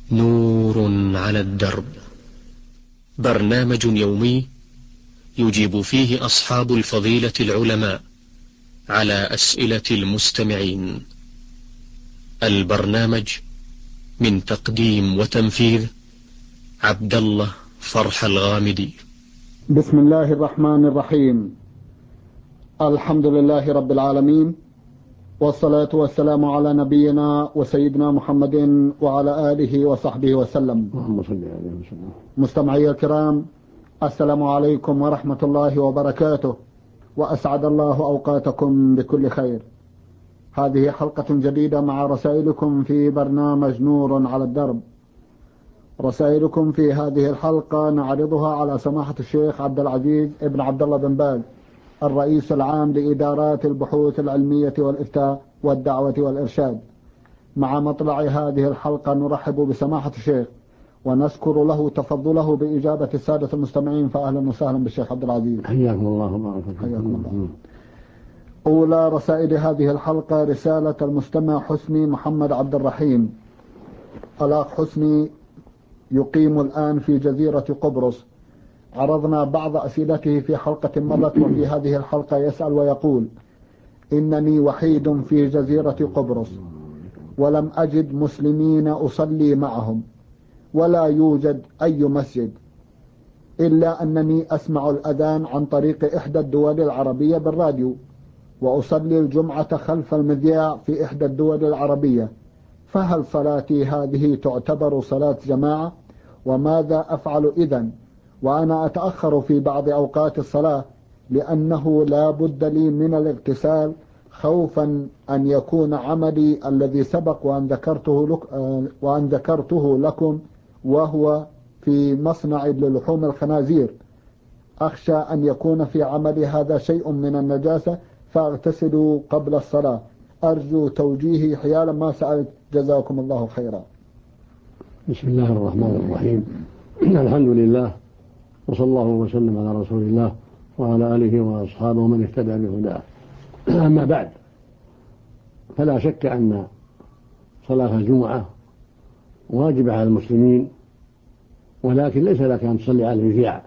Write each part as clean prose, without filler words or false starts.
نور على الدرب، برنامج يومي يجيب فيه أصحاب الفضيلة العلماء على أسئلة المستمعين. البرنامج من تقديم وتنفيذ عبد الله فرح الغامدي. بسم الله الرحمن الرحيم. الحمد لله رب العالمين، والصلاة والسلام على نبينا وسيدنا محمد وعلى آله وصحبه وسلم. اللهم صل عليه وسلم. مستمعي الكرام، السلام عليكم ورحمة الله وبركاته، وأسعد الله أوقاتكم بكل خير. هذه حلقة جديدة مع رسائلكم في برنامج نور على الدرب. رسائلكم في هذه الحلقة نعرضها على سماحة الشيخ عبد العزيز ابن عبد الله بن باز، الرئيس العام لإدارات البحوث العلمية والإفتاء والدعوة والإرشاد. مع مطلع هذه الحلقة نرحب بسماحة الشيخ ونذكر له تفضله بإجابة السادة المستمعين، فأهلا وسهلا بالشيخ عبد العزيز. حياكم الله وبارك فيكم. حياكم الله. أولى رسائل هذه الحلقة رسالة المستمع حسني محمد عبد الرحيم. الأخ حسني يقيم الآن في جزيرة قبرص. عرضنا بعض أسئلته في حلقة مضت، وفي هذه الحلقة يسأل ويقول: إنني وحيد في جزيرة قبرص ولم أجد مسلمين أصلي معهم، ولا يوجد أي مسجد، إلا أنني أسمع الأذان عن طريق إحدى الدول العربية بالراديو، وأصلي الجمعة خلف المذياع في إحدى الدول العربية، فهل صلاتي هذه تعتبر صلاة جماعة؟ وماذا أفعل إذن وأنا أتأخر في بعض أوقات الصلاة لأنه لا بد لي من الاغتسال، خوفا أن يكون عملي الذي سبق وأن ذكرته لكم وهو في مصنع للحوم الخنازير، أخشى أن يكون في عملي هذا شيء من النجاسة فاغتسلوا قبل الصلاة. أرجو توجيهي حيال ما سألت، جزاكم الله خيرا. بسم الله الرحمن الرحيم. الحمد لله، وصلى الله وسلم على رسول الله وعلى آله وأصحابه ومن اهتدى بهداه. أما بعد، فلا شك أن صلاة الجمعة واجبة على المسلمين، ولكن ليس لك أن تصلي على المذياع،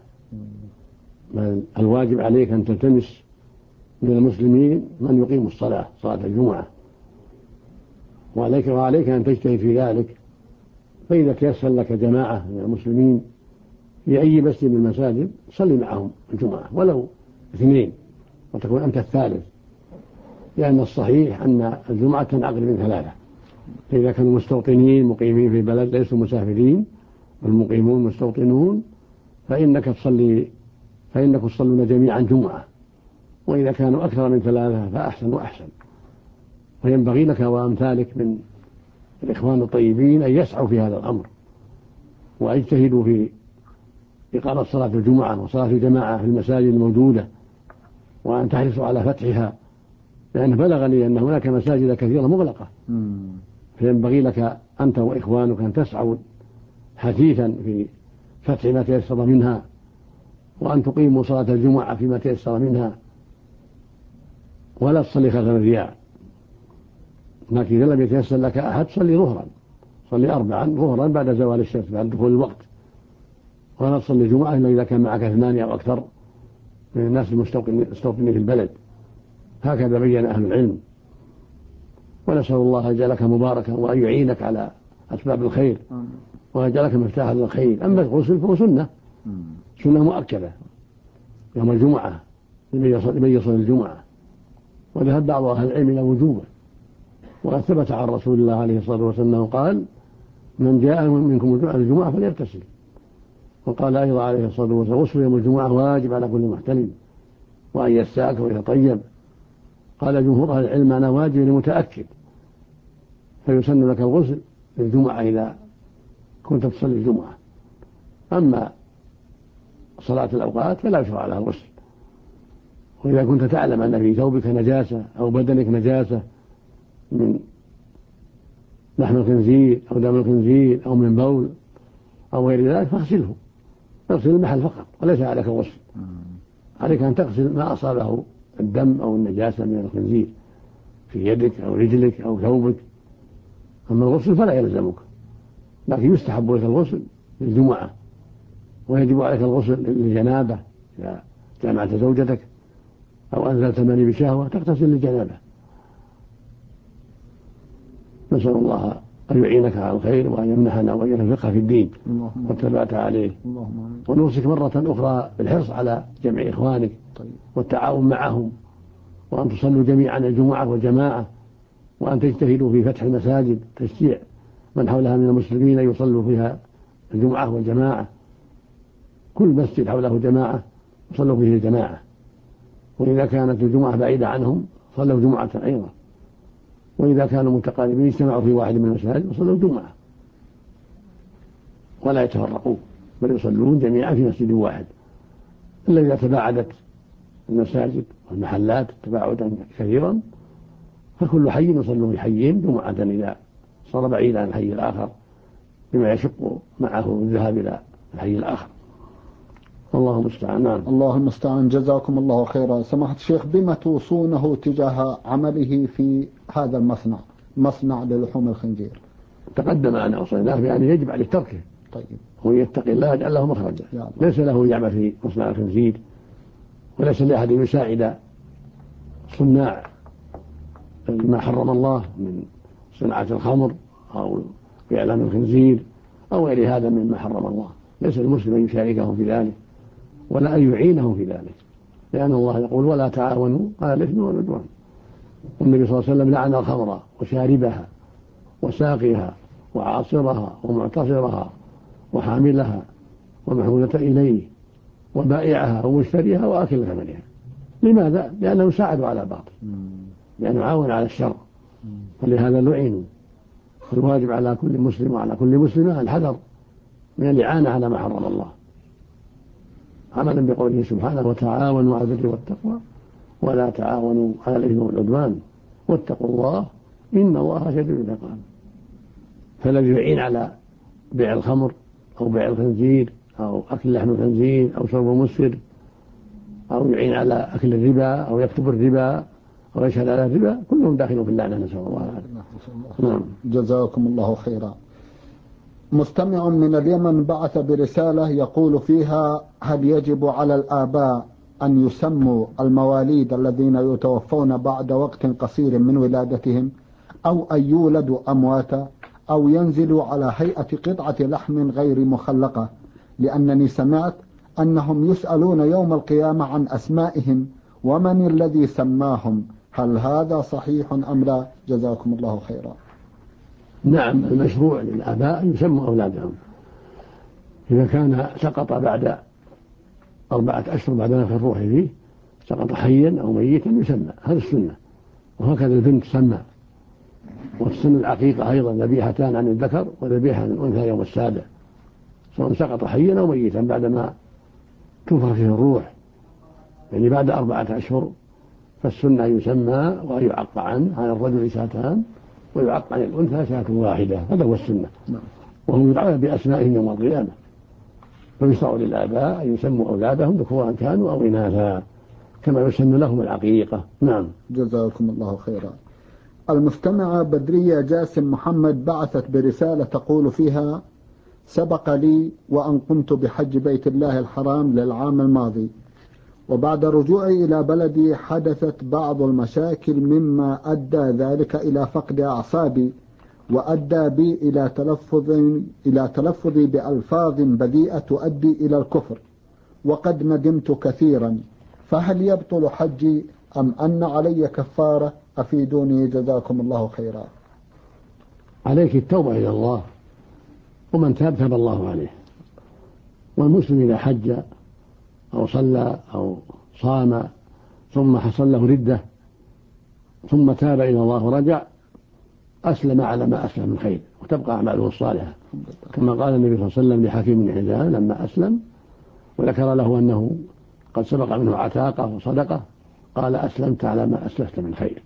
بل الواجب عليك أن تلتمس من المسلمين من يقيم الصلاة، صلاة الجمعة، وعليك أن تجتهد في ذلك. فإذا تيسر لك جماعة من المسلمين في أي مسجد من المساجد صلي معهم الجمعة ولو اثنين، وتكون أنت الثالث، لأن الصحيح أن الجمعة تنعقد من ثلاثة. فإذا كانوا مستوطنين مقيمين في بلد ليسوا مسافرين، والمقيمون مستوطنون، فإنكم تصلون جميعا جمعة. وإذا كانوا أكثر من ثلاثة فأحسن وأحسن. وينبغي لك وأمثالك من الإخوان الطيبين أن يسعوا في هذا الأمر، ويجتهدوا في إقامة صلاة الجمعة وصلاة الجماعة في المساجد الموجودة، وأن تحرصوا على فتحها، لأن بلغني أن هناك مساجد كثيرة مغلقة. فينبغي لك أنت وإخوانك أن تسعوا حثيثا في فتح ما تيسر منها، وأن تقيموا صلاة الجمعة فيما تيسر منها، ولا تصلي خلف المذياع. لكن إذا لم يتيسر لك أحد صلي ظهرا، صلي 4 ظهرا بعد زوال الشمس، بعد دخول الوقت، ولا تصلي الجمعة إلا إذا كان معك 2 أو أكثر من الناس المستوطنين في البلد. هكذا بين أهل العلم. ونسأل الله أن يجعلك مباركا، وأن يعينك على أسباب الخير، وأن يجعلك مفتاحا للخير. أما الغسل فهو سنة مؤكدة يوم الجمعة لمن يصل الجمعة، وذهب بعض أهل العلم إلى وجوبه. وقد ثبت عن رسول الله عليه الصلاة والسلام قال: من جاء منكم الجمعة فليغتسل. وقال أيضا عليه الصلاة والسلام: غسل يوم الجمعة واجب على كل محتلم، وأن يستاك ويتطيب. قال جمهور أهل العلم: أنا واجب لمتأكد، فيسن لك الغسل في الجمعة إذا كنت تصلي الجمعة. أما صلاة الأوقات فلا يشرع لها الغسل. وإذا كنت تعلم أن في ثوبك نجاسة أو بدنك نجاسة من لحم الخنزير أو دم الخنزير أو من بول أو غير ذلك فاغسله، اغسل المحل فقط، وليس عليك الغسل. عليك أن تغسل ما أصابه الدم أو النجاسة من الخنزير في يدك أو رجلك أو ثوبك. أما الغسل فلا يلزمك، لكن يستحب لك الغسل للجمعة، ويجب عليك الغسل للجنابة إذا جامعت زوجتك أو أنزلت مني بشهوة تغتسل للجنابة. نسأل الله أن يعينك على الخير وأن يمنحنا وإياك الفقه في الدين والثبات عليه. ونوصيك مرة أخرى بالحرص على جمع إخوانك والتعاون معهم، وأن تصلوا جميعا الجمعة والجماعة، وأن تجتهدوا في فتح المساجد تشجيع من حولها من المسلمين يصلوا فيها الجمعة والجماعة. كل مسجد حوله جماعة صلوا فيه الجماعة، وإذا كانت الجمعة بعيدة عنهم صلوا جمعة أيضا، وإذا كانوا متقاربين اجتمعوا في واحد من المساجد وصلوا الجمعة، ولا يتفرقوا بل يصلون جميعا في مسجد واحد. إلا إذا تباعدت المساجد والمحلات تباعدا كثيرا فكل حي يصلوا في حيين جمعة إذا صار بعيدا عن الحي الآخر بما يشق معه الذهاب إلى الحي الآخر. الله المستعان. نعم. الله المستعان. جزاكم الله خيرا. سماحة الشيخ، بما توصونه تجاه عمله في هذا المصنع، مصنع للحوم الخنزير؟ تقدم أن أوصيناه بأن يجب عليه تركه. طيب. ويتقي الله يجعل له مخرجا. ليس له يعمل في مصنع الخنزير، وليس لأحد يساعد صناع ما حرم الله من صناعة الخمر أو إعلان الخنزير أو غير هذا مما حرم الله. ليس المسلم أن يشاركهم في ذلك ولا أن يعينهم في ذلك، لأن الله يقول ولا تعاونوا على الإثم والعدوان. والنبي صلى الله عليه وسلم لعن الخمر وشاربها وساقيها وعاصرها ومعتصرها وحاملها ومحمولة إليه وبائعها ومشتريها وآكل ثمنها. لماذا؟ لأنه يساعد على باطل، لأنه عاون على الشر، فلهذا لعنوا. فالواجب على كل مسلم وعلى كل مسلمة الحذر من الإعانة على ما حرم الله، عملا بقوله سبحانه وتعاونوا على البر والتقوى ولا تعاونوا على الإثم والعدوان واتقوا الله إن الله شديد العقاب. فالذي يعين على بيع الخمر أو بيع الخنزير أو أكل لحم الخنزير أو شرب مسكر أو يعين على أكل الربا أو يكتب الربا أو يشهد على الربا كلهم داخلون في اللعنة، نسأل الله العافية. نعم. جزاكم الله خيرا. مستمع من اليمن بعث برسالة يقول فيها: هل يجب على الآباء أن يسموا المواليد الذين يتوفون بعد وقت قصير من ولادتهم، أو أن يولدوا أمواتا، أو ينزلوا على هيئة قطعة لحم غير مخلقة، لأنني سمعت أنهم يسألون يوم القيامة عن أسمائهم ومن الذي سماهم؟ هل هذا صحيح أم لا؟ جزاكم الله خيرا. نعم، المشروع للآباء أن يسموا أولادهم إذا كان سقط بعد 4 أشهر بعد نفخ الروح فيه، سقط حيا أو ميتا يسمى، هذا السنة. وهكذا البنت تسمى. والسن العقيقة أيضا ذبيحتان عن الذكر وذبيحة عن الأنثى يوم السابع، سواء سقط حيا أو ميتا بعدما تنفخ فيه الروح، يعني بعد 4 أشهر، فالسنة يسمى ويعق عن الرجل شاتان ويعق عن الأنثى شاة واحدة، هذا هو السنة. وهم يدعون بأسمائهم يوم القيامة. فيشرع للآباء أن يسموا أولادهم ذكورا كانوا أو إناثا كما يسن لهم العقيقة. نعم. جزاكم الله خيرا. المستمعة بدرية جاسم محمد بعثت برسالة تقول فيها: سبق لي وأن قمت بحج بيت الله الحرام للعام الماضي، وبعد رجوعي إلى بلدي حدثت بعض المشاكل مما أدى ذلك إلى فقد أعصابي، وأدى بي إلى تلفظي بألفاظ بذيئة تؤدي إلى الكفر، وقد ندمت كثيرا. فهل يبطل حجي أم أن علي كفارة؟ أفيدوني جزاكم الله خيرا. عليك التوبة إلى الله، ومن تاب تاب الله عليه. والمسلم إذا حج أو صلى أو صام ثم حصل له ردة ثم تاب إلى الله ورجع أسلم على ما أسلم من خير، وتبقى أعماله الصالحة، كما قال النبي صلى الله عليه وسلم لحكيم بن حزام لما أسلم وذكر له أنه قد سبق منه عتاقة وصدقة، قال أسلمت على ما أسلفت من خير.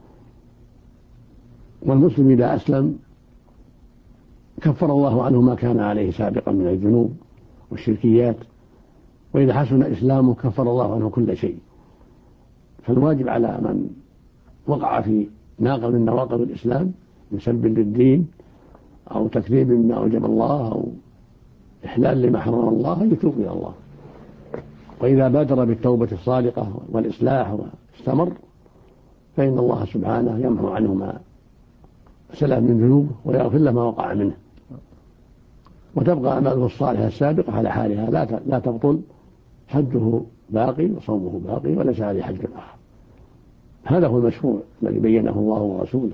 والمسلم إذا أسلم كفر الله عنه ما كان عليه سابقا من الذنوب والشركيات، وإذا حسن إسلامه كفر الله عنه كل شيء. فالواجب على من وقع في ناقض من نواقض الإسلام من سب للدين أو تكذيب بما أوجب الله أو إحلال لما حرم الله يتوب إلى الله. وإذا بادر بالتوبة الصادقة والإصلاح واستمر فإن الله سبحانه يمحو عنه ما سلف من ذنوبه ويغفر له ما وقع منه، وتبقى أعماله الصالحة السابقة على حالها لا تبطل، حجه باقي وصومه باقي وليس عليه حج آخر. هذا هو المشروع الذي بينه الله ورسوله.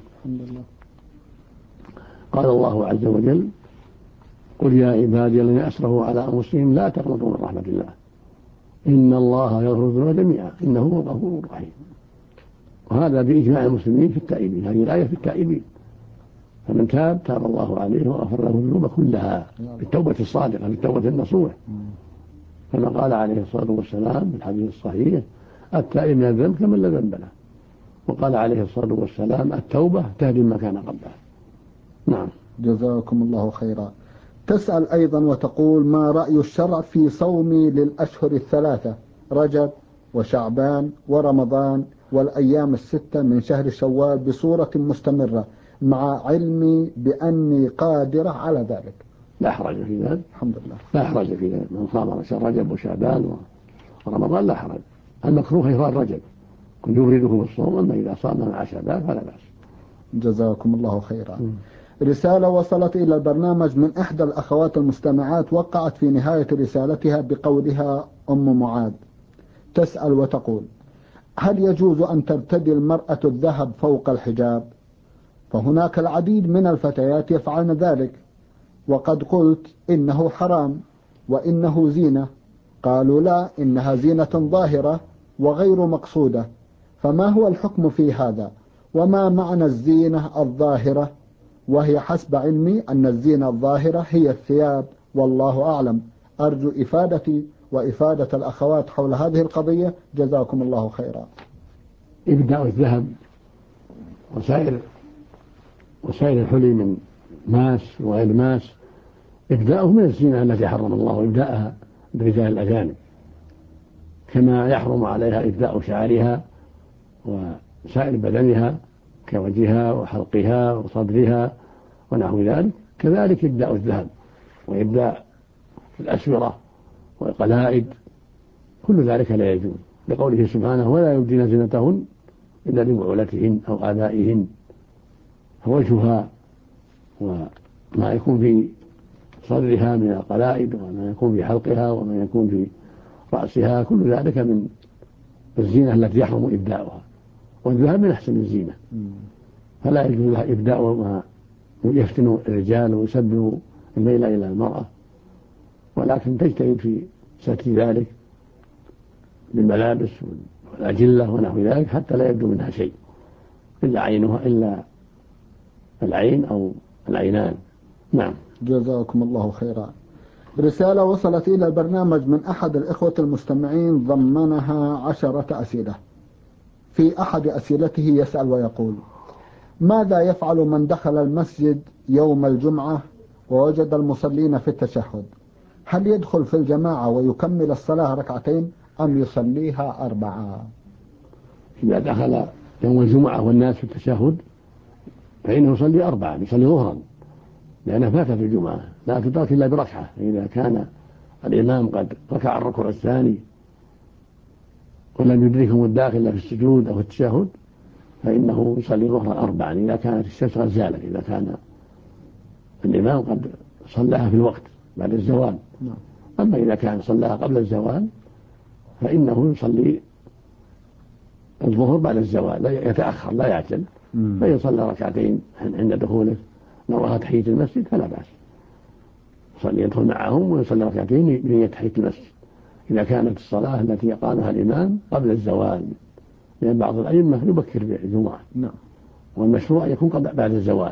قال الله عز وجل: قل يا عبادي الذين أسرفوا على أنفسهم لا تقنطوا من رحمة الله إن الله يغفر الذنوب جميعا إنه هو الغفور الرحيم. وهذا بإجماع المسلمين في التائبين، هذه الآية في التائبين، فمن تاب تاب الله عليه وغفر له الذنوب كلها بالتوبة الصادقة بالتوبة النصوح، كما قال عليه الصلاة والسلام في الحديث الصحيح: التائب من الذنب كمن لا ذنب له. وقال عليه الصلاة والسلام: التوبة تهدم ما كان قبلها. نعم. جزاكم الله خيرا. تسأل أيضا وتقول: ما رأي الشرع في صومي للأشهر الثلاثة رجب وشعبان ورمضان والأيام الستة من شهر شوال بصورة مستمرة مع علمي بأني قادرة على ذلك؟ لا حرج في ذلك، الحمد لله، لا حرج في ذلك. من صام شهر رجب وشعبان ورمضان لا حرج. المكروه إفراد رجب كن يفرده بالصوم، أما إذا صام مع شعبان فلا بأس. جزاكم الله خيرا. رسالة وصلت إلى البرنامج من إحدى الأخوات المستمعات، وقعت في نهاية رسالتها بقولها أم معاذ تسأل وتقول: هل يجوز أن ترتدي المرأة الذهب فوق الحجاب؟ فهناك العديد من الفتيات يفعلن ذلك، وقد قلت إنه حرام وإنه زينة. قالوا لا، إنها زينة ظاهرة وغير مقصودة، فما هو الحكم في هذا؟ وما معنى الزينة الظاهرة؟ وهي حسب علمي أن الزينة الظاهرة هي الثياب، والله أعلم. أرجو إفادتي وإفادة الأخوات حول هذه القضية، جزاكم الله خيرا. إبداء الذهب وسائر الحلي من ماس وغير ماس إبداؤه من الزينة التي حرم الله إبداءها برجال الأجانب، كما يحرم عليها إبداء شعرها وسائر بدنها كوجهها وحلقها وصدرها ونحو ذلك. كذلك إبداء الذهب وإبداء الأسورة والقلائد، كل ذلك لا يجوز، لقوله سبحانه: ولا يبدين زينتهن إلا لبعولتهن أو آبائهن. فوجهها وما يكون في صدرها من القلائد وما يكون في حلقها وما يكون في رأسها كل ذلك من الزينة التي يحرم إبداؤها، والذهب من أحسن الزينة، فلا يجوز لها إبداء ما يفتن الرجال ويسبب الميل إلى المرأة، ولكن تجتهد في ستر ذلك بالملابس والأجلة ونحو ذلك حتى لا يبدو منها شيء إلا عينها، إلا العين أو العينان. نعم. جزاكم الله خيرا. رسالة وصلت إلى البرنامج من أحد الإخوة المستمعين ضمنها 10 أسئلة. في أحد أسئلته يسأل ويقول: ماذا يفعل من دخل المسجد يوم الجمعة ووجد المصلين في التشهد؟ هل يدخل في الجماعة ويكمل الصلاة 2 أم يصليها 4؟ إذا دخل يوم الجمعة والناس في التشهد فإنه يصلي 4، يصلي ظهرا، لأنه فات في الجمعة لا تترك إلا بركعة. إذا كان الإمام قد ركع الركوع الثاني ولم يدركهم الداخل في السجود أو في التشهد فإنه يصلي ظهرا 4 إذا كانت الشمس قد زالت، إذا كان الإمام قد صلاها في الوقت بعد الزوال. أما إذا كان صلاها قبل الزوال فإنه يصلي الظهر بعد الزوال، لا يتأخر لا يعجل، فيصلي 2 عند دخوله نواها تحية المسجد فلا بأس، يصلي يدخل معهم ويصلي 2 بنية تحية المسجد إذا كانت الصلاة التي أقامها الإمام قبل الزوال، لأن بعض الأئمة يبكر بالجمعة والمشروع يكون بعد الزوال.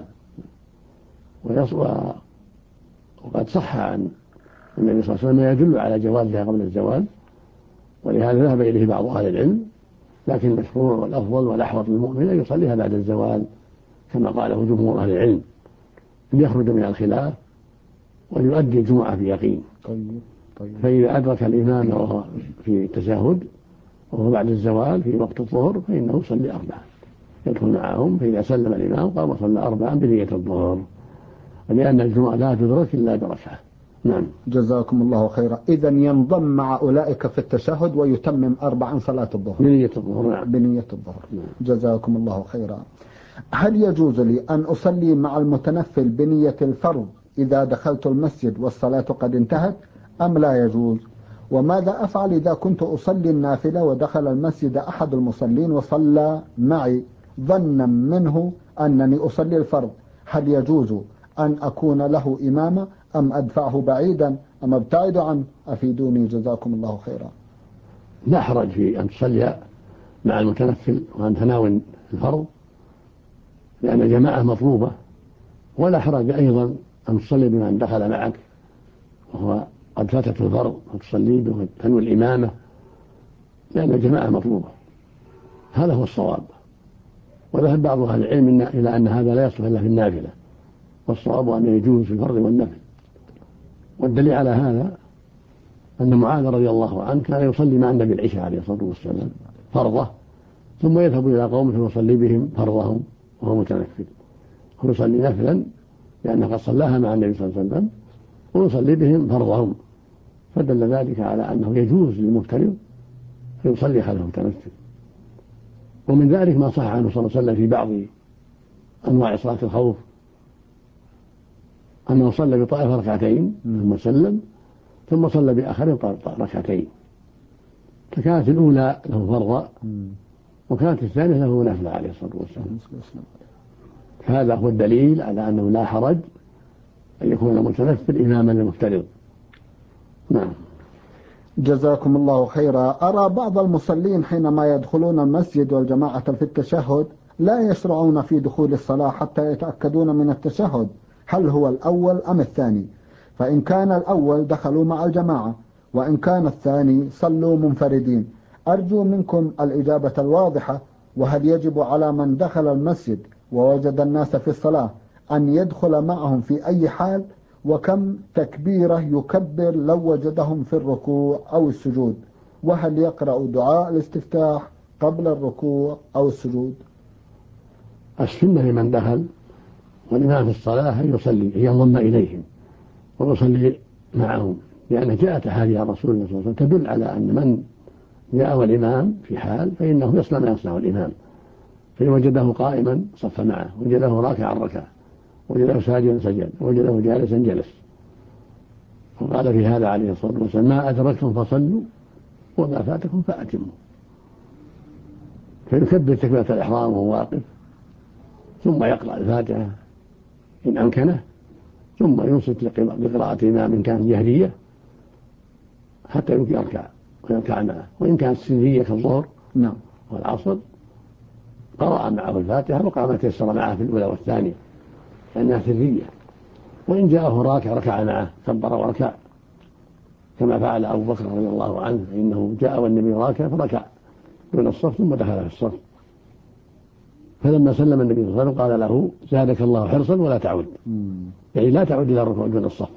وقد صح عن النبي صلى الله عليه وسلم ما يدل على جوازها قبل الزوال، ولهذا ذهب إليه بعض أهل العلم، لكن المشروع والأفضل والأحوط للمؤمن أن يصليها بعد الزوال كما قاله جمهور أهل العلم، أن يخرج من الخلاف ويؤدي الجمعة بيقين. فإذا أدرك الإمام وهو في التشهد وهو بعد الزوال في وقت الظهر فإنه يصلي 4 يدخل معهم، فإذا سلم الإمام قام وصلى 4 بنية الظهر. لأن الجمعة لا تدرك إلا بركعة. نعم. جزاكم الله خيرا. إذا ينضم مع أولئك في التشهد ويتمم 4 صلاة الظهر بنية الظهر. نعم. بنية الظهر. جزاكم الله خيرا. هل يجوز لي أن أصلي مع المتنفل بنية الفرض إذا دخلت المسجد والصلاة قد انتهت أم لا يجوز؟ وماذا أفعل إذا كنت أصلي النافلة ودخل المسجد أحد المصلين وصلى معي ظنا منه أنني أصلي الفرض، هل يجوز أن أكون له إماما أم أدفعه بعيدا أم أبتعد عنه؟ أفيدوني جزاكم الله خيرا. لا حرج في أن تصلي مع المتنفل وأن تناول الفرض لأن الجماعة مطلوبة، ولا حرج أيضا أن تصلي بمن دخل معك وهو قد فاتت الفرض وتصلي به وتنوي الإمامة لأن الجماعة مطلوبة. هذا هو الصواب. وذهب بعض أهل العلم إلى أن هذا لا يصلح إلا في النافلة، والصواب أن يجوز في الفرض والنفل. والدليل على هذا أن معاذ رضي الله عنه كان يصلي مع النبي العشاء عليه الصلاة والسلام فرضه، ثم يذهب إلى قومه فيصلي بهم فرضهم وهو متنفل، ويصلي نفلا لأنه قد صلاها مع النبي صلى الله عليه وسلم ويصلي بهم فرضهم، فدل ذلك على أنه يجوز للمفترض فيصلي خلف المتنفل. ومن ذلك ما صح عنه صلى الله عليه وسلم في بعض أنواع صلاة الخوف أنه صلى بطائفة ركعتين ثم سلم ثم صلى بآخر ركعتين، فكانت الأولى له فرضا وكانت الثانية له نفلا عليه الصلاة والسلام. هذا هو الدليل على أنه لا حرج أن يكون المتنفل إماما للمفترض. نعم. جزاكم الله خيرا. أرى بعض المصلين حينما يدخلون المسجد والجماعة في التشهد لا يشرعون في دخول الصلاة حتى يتأكدون من التشهد هل هو الأول أم الثاني، فإن كان الأول دخلوا مع الجماعة وإن كان الثاني صلوا منفردين. أرجو منكم الإجابة الواضحة، وهل يجب على من دخل المسجد ووجد الناس في الصلاة أن يدخل معهم في أي حال، وكم تكبيرة يكبر لو وجدهم في الركوع أو السجود، وهل يقرأ دعاء الاستفتاح قبل الركوع أو السجود؟ السنة لمن دخل والإمام في الصلاة يصلي ينضم إليهم ويصلي معهم، لأن جاءت أحاديث عن رسول الله صلى الله عليه وسلم تدل على أن من جاء والإمام في حال فإنه يصنع ما يصنع الإمام، فإن وجده قائما صف معه، وجده راكعا ركع، وجده ساجدا سجد، وجده جالسا جلس. وقال في هذا عليه الصلاة والسلام ما أدركتم فصلوا وما فاتكم فأتموا. فيكبر تكبيرة الإحرام وهو واقف، ثم يقرأ الفاتحة إن أمكنه، ثم ينصت لقراءة إمام كان جهرية حتى يركع ويركع معه، وإن كانت سرية كالظهر والعصر قرأ معه الفاتحة وقرأ ما تيسر معه في الأولى والثانية لأنها سرية، وإن جاءه راكع ركع معه كبر وركع كما فعل أبو بكر رضي الله عنه، فإنه جاء والنبي راكع فركع دون الصف ثم دخل في الصف، فلما سلم النبي صلى الله عليه وسلم قال له زادك الله حرصا ولا تعود، يعني لا تعود إلى الركوع دون الصف،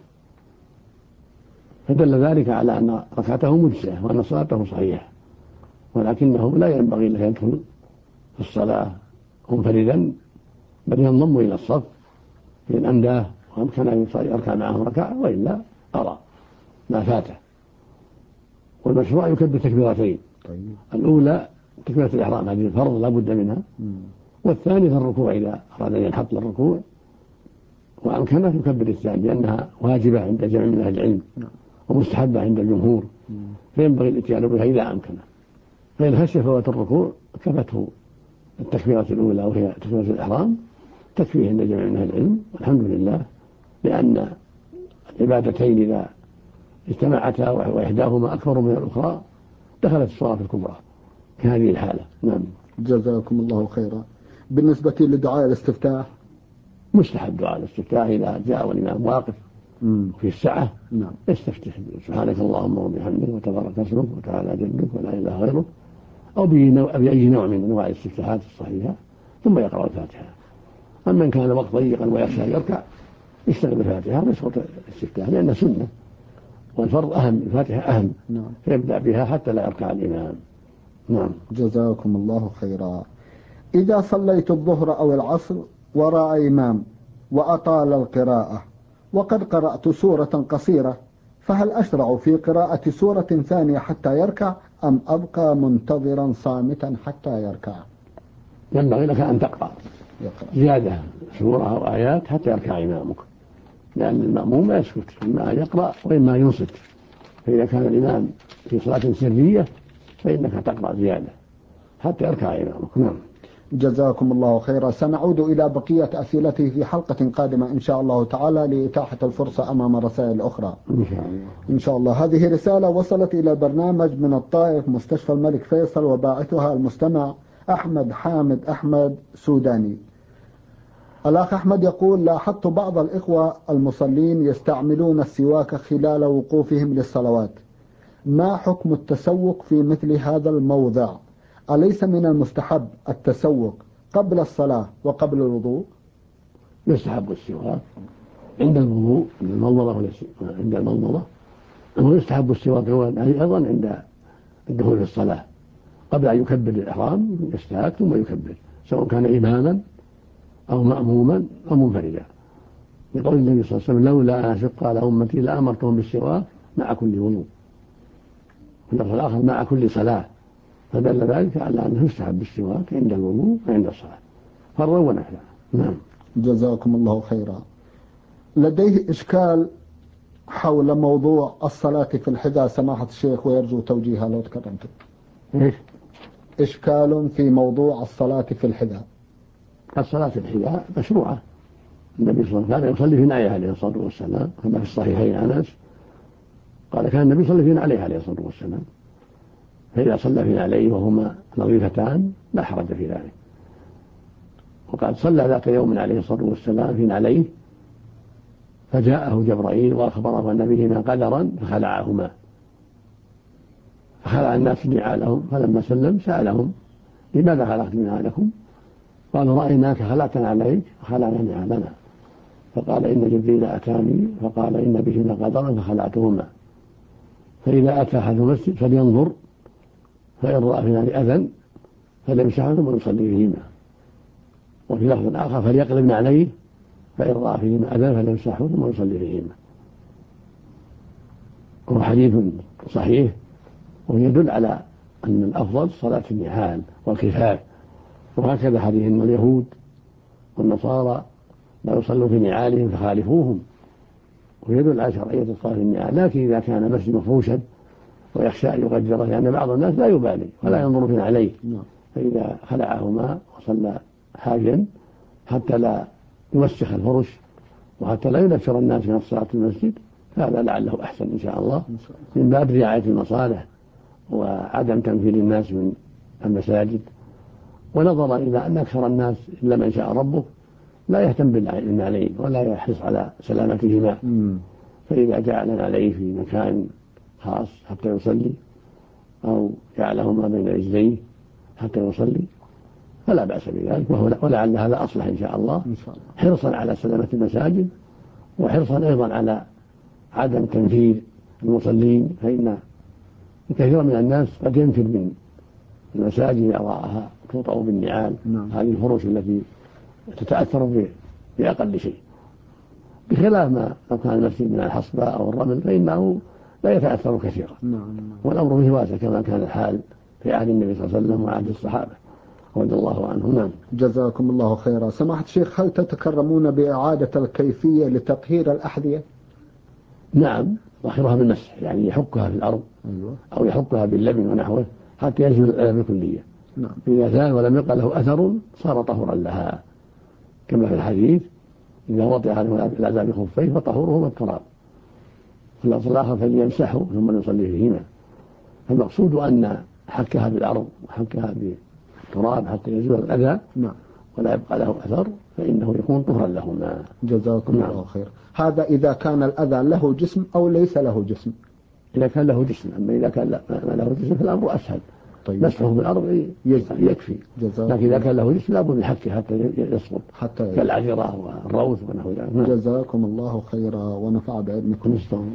فدل ذلك على أن ركعته مجزئة وأن صلاته صحيحة، ولكنه لا ينبغي له يدخل في الصلاة منفردا بل ينضم إلى الصف إن أمداه وأمكن أن يركع معهم ركع، وإلا قرأ ما فاته. والمشروع يكبر تكبيرتين، الأولى تكبيرة الإحرام هذه الفرض لا بد منها، والثاني في الركوع إذا أراد أن ينحط للركوع وأمكنه يكبر الثاني لأنها واجبة عند جمع من أهل العلم ومستحبة عند الجمهور، فينبغي الاتيان بها إذا أمكنه. فإن خشي فوات الركوع كفته التكبيرة الأولى وهي تكبيرة الإحرام تكفيه عند جمع من أهل العلم، والحمد لله، لأن العبادتين إذا اجتمعتا وإحداهما أكبر من الأخرى دخلت الصلاة الكبرى في هذه الحالة. نعم. جزاكم الله خيرا. بالنسبة لدعاء الاستفتاح مستحب دعاء الاستفتاح إذا جاء والإمام واقف في الساعة يستفتح سبحانك اللهم وبحمدك وتبارك اسمك وتعالى جدك ولا إله غيرك، أو بأي نوع من أنواع الاستفتاحات الصحيحة، ثم يقرأ الفاتحة. أما إن كان الوقت ضيقا ويخشى أن يركع يشتغل بالفاتحة ويسقط الاستفتاح لأنها سنة، والفرض أهم، الفاتحة أهم، فيبدأ بها حتى لا يركع الإمام. نعم. جزاكم الله خيرا. إذا صليت الظهر أو العصر وراء إمام وأطال القراءة، وقد قرأت سورة قصيرة، فهل أشرع في قراءة سورة ثانية حتى يركع أم أبقى منتظرا صامتا حتى يركع؟ ينبغي لك أن تقرأ زيادة سورة أو آيات حتى يركع إمامك، لأن المأموم ما يسكت، إما أن يقرأ وإما أن ينصت. فإذا كان الإمام في صلاة سرية فإنك تقرأ زيادة حتى يركع إمامك. نعم. جزاكم الله خيرا. سنعود إلى بقية أسئلته في حلقة قادمة إن شاء الله تعالى، لإتاحة الفرصة أمام رسائل أخرى إن شاء الله. إن شاء الله. هذه رسالة وصلت إلى برنامج من الطائف مستشفى الملك فيصل، وباعثها المستمع أحمد حامد أحمد سوداني. الأخ أحمد يقول: لاحظت بعض الإخوة المصلين يستعملون السواك خلال وقوفهم للصلوات، ما حكم التسوق في مثل هذا الموضع؟ أليس من المستحب التسوق قبل الصلاة وقبل الوضوء؟ يستحب السواك عند الوضوء، عند المضمضة، ويستحب السواك أيضا عند الدخول في الصلاة قبل أن يكبر الإحرام، يستاك ثم يكبر، سواء كان إماما أو مأموما أو منفردا، لقول النبي صلى الله عليه وسلم: لولا أن أشق على أمتي لأمرتهم بالسواك مع كل وضوء، في اللفظ الآخر مع كل صلاة، فدل ذلك على أنه يستحب السواك عند الوضوء وعند الصلاة فرضا ونفلا. نعم. جزاكم الله خيرا. لديه إشكال حول موضوع الصلاة في الحذاء سماحة الشيخ، ويرجو توجيهها لو تكرمتم. إشكال في موضوع الصلاة في الحذاء. الصلاة في الحذاء مشروعة، النبي صلى الله عليه وسلم كان يصلي في نعيه عليه الصلاة والسلام، كما في الصحيحين عن أنس قال: كان النبي يصلي في نعيه عليه الصلاة والسلام، فإذا صلى في نعليه وهما نظيفتان لا حرج في ذلك. وقد صلى ذات يوم عليه الصلاة والسلام في نعليه، فجاءه جبرائيل وأخبره أن بهما قدرا فخلعهما، فخلع الناس نعالهم، فلما سلم سألهم: لماذا خلعتم نعالكم؟ قالوا: رأيناك خلعتنا عليك فخلعنا نعالنا. فقال: إن جبريل أتاني فقال إن بهما قدرا فخلعتهما، فإذا أتى أحد المسجد فلينظر، فإن رأى في نار أذى فليمسحهما ويصلي فيهما، وفي لفظ آخر: فليقلب عليه، فإن رأى فيهما أذى فليمسحهما ويصلي فيهما. وهو حديث صحيح، ويدل على أن الأفضل صلاة النعال والكفاف، وهكذا حديث أن اليهود والنصارى لا يصلوا في نعالهم فخالفوهم، ويدل على شرعية الصلاة في النعال. لكن إذا كان المسجد مفروشا ويخشى أن يغجره، لأن بعض الناس لا يبالي ولا ينظر في عليه، فإذا خلعهما وصلى حاجا حتى لا يوسخ الفرش وحتى لا ينفر الناس من الصلاة في المسجد، هذا لعله أحسن إن شاء الله، من باب رعاية المصالح وعدم تنفير الناس من المساجد، ونظرا إلى أن أكثر الناس إلا من شاء ربه لا يهتم بالنعلين ولا يحرص على سلامتهما، فإذا جعل عليه في مكان خاص حتى يصلي أو جعلهما بين رجليه حتى يصلي فلا بأس بذلك، ولعل هذا أصلح إن شاء الله، حرصا على سلامة المساجد وحرصا أيضا على عدم تنفير المصلين، فإن كثيرا من الناس قد ينفر من المساجد أضاءها توطأ بالنعال، هذه الفرش التي تتأثر بأقل شيء، بخلاف ما لو كان المسجد من الحصبة أو الرمل فإنه لا يتأثر كثيرا. والأمر فيه واسع كما كان الحال في عهد النبي صلى الله عليه وسلم وعهد الصحابة رضي الله عنهم. نعم. جزاكم الله خيرا. سماحة الشيخ، هل تتكرمون بإعادة الكيفية لتطهير الأحذية؟ نعم، طهرها بالمسح، يعني يحكها في الأرض أو يحكها باللبن ونحوه حتى يزول الأذى بالكلية. إذا زال ولم يبقى له أثر صار طهرا لها، كما في الحديث: إذا وطئ الأذى بخفيه فطهوره بالتراب، في اللفظ الآخر: فليمسحه ثم يصلي فيهما. فالمقصود أن حكها بالأرض وحكها بالتراب حتى يزول الأذى ولا يبقى له أثر فإنه يكون طهرا لهما. جزاكم الله خير. هذا إذا كان الأذى له جسم أو ليس له جسم. إذا كان له جسم، أما إذا كان ما له جسم فالأمر أسهل، مسحه بالأرض يكفي، لكن إذا كان له جسم لابد من حكه حتى يسقط، كالعذرة والروث ونحو ذلك. جزاكم الله خيرا ونفع بعلمكم.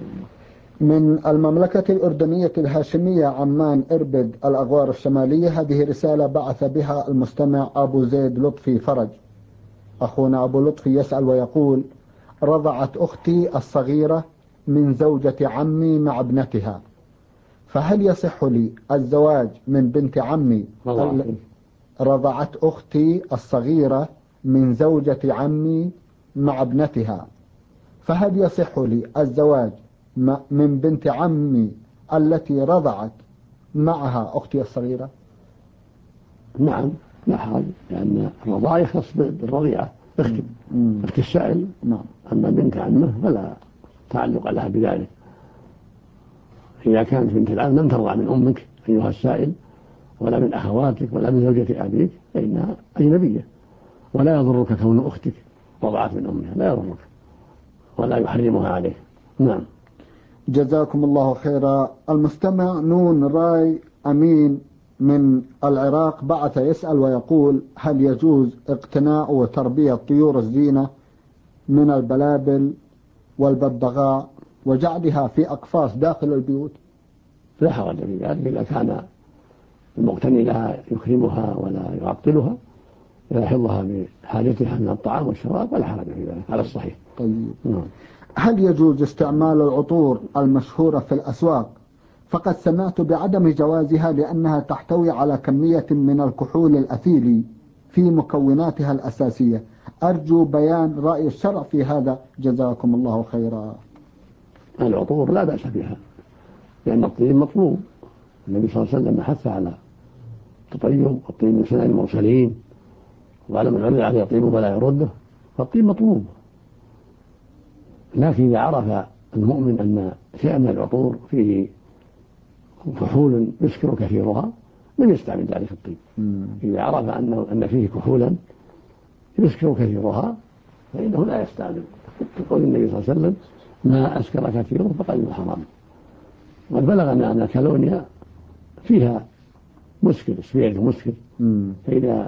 من المملكة الأردنية الهاشمية عمان إربد الأغوار الشمالية، هذه رسالة بعث بها المستمع أبو زيد لطفي فرج. أخونا أبو لطفي يسأل ويقول: رضعت أختي الصغيرة من زوجة عمي مع ابنتها، فهل يصح لي الزواج من بنت عمي؟ رضعت أختي الصغيرة من زوجة عمي مع ابنتها، فهل يصح لي الزواج من بنت عمي التي رضعت معها أختي الصغيرة؟ نعم لا حرج، لأن الرضاعة يختص بالرضيعة أخت السائل. نعم. أما بنت عمه فلا تعلق لها بذلك. إذا كانت بنت العم لم ترضع من أمك أيها السائل ولا من أخواتك ولا من زوجة أبيك فإنها أجنبية، ولا يضرك كون أختك رضعت من أمها، لا يضرك ولا يحرمها عليه. نعم. جزاكم الله خيرا. المستمع نون راي أمين من العراق بعث يسأل ويقول: هل يجوز اقتناء وتربية طيور الزينة من البلابل والببغاء وجعلها في أقفاص داخل البيوت؟ لا حرج في ذلك إذا كان المقتني لها يكرمها ولا يعطلها، يحفظها بحاجتها من الطعام والشراب ولا حرج في ذلك على الصحيح. طيب. هل يجوز استعمال العطور المشهورة في الأسواق؟ فقد سمعت بعدم جوازها لأنها تحتوي على كمية من الكحول الأثيلي في مكوناتها الأساسية. أرجو بيان رأي الشرع في هذا، جزاكم الله خيرا. العطور لا بأس بها لأن الطيب مطلوب. النبي صلى الله عليه وسلم حث على التطيب والطيب من سنن المرسلين، وقال من عمل عليه الطيب فلا يرده، فالطيب مطلوب. لكن إذا عرف المؤمن أن شيئا من العطور فيه كحول يسكر كثيرها لم يستعمل ذلك الطيب. إذا عرف أن فيه كحولا يسكر كثيرها فإنه لا يستعمل. يقول النبي صلى الله عليه وسلم: ما أسكر كثيره فقد حرام. وقد بلغنا أن الكالونيا فيها مسكر، سبيريت مسكر، فإذا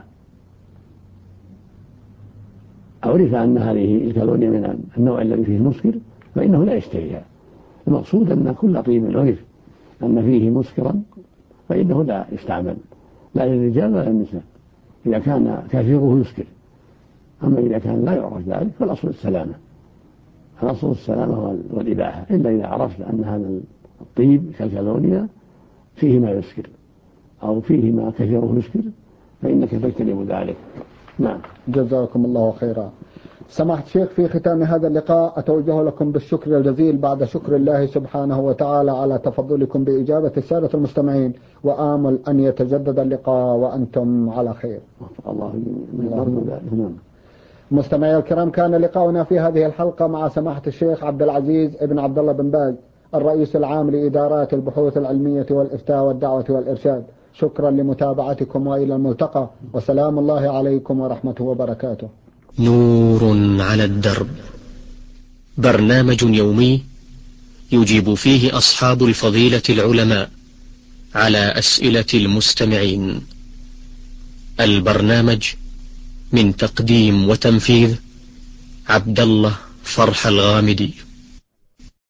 عرف أن هذه الكالونيا من النوع الذي فيه مسكر فإنه لا يشتريها. المقصود أن كل طيب عرف أن فيه مسكرا فإنه لا يستعمل، لا للرجال ولا للنساء، إذا كان كثيره يسكر. أما إذا كان لا يعرف ذلك فالأصل السلامة، الأصل السلامة والإباحة، إلا إذا عرفت أن هذا الطيب كالكالونيا فيه ما يسكر أو فيه ما كثيره يسكر فإنك تجتنب ذلك. نعم. جزاكم الله خيرا. سماحة الشيخ، في ختام هذا اللقاء أتوجه لكم بالشكر الجزيل بعد شكر الله سبحانه وتعالى على تفضلكم بإجابة السادة المستمعين، وآمل أن يتجدد اللقاء وأنتم على خير. الله. مستمعي الكرام، كان لقاؤنا في هذه الحلقة مع سماحة الشيخ عبد العزيز ابن عبد الله بن باز، الرئيس العام لإدارات البحوث العلمية والإفتاء والدعوة والإرشاد. شكرا لمتابعتكم وإلى الملتقى، وسلام الله عليكم ورحمته وبركاته. نور على الدرب، برنامج يومي يجيب فيه أصحاب الفضيلة العلماء على أسئلة المستمعين. البرنامج من تقديم وتنفيذ عبد الله فرح الغامدي.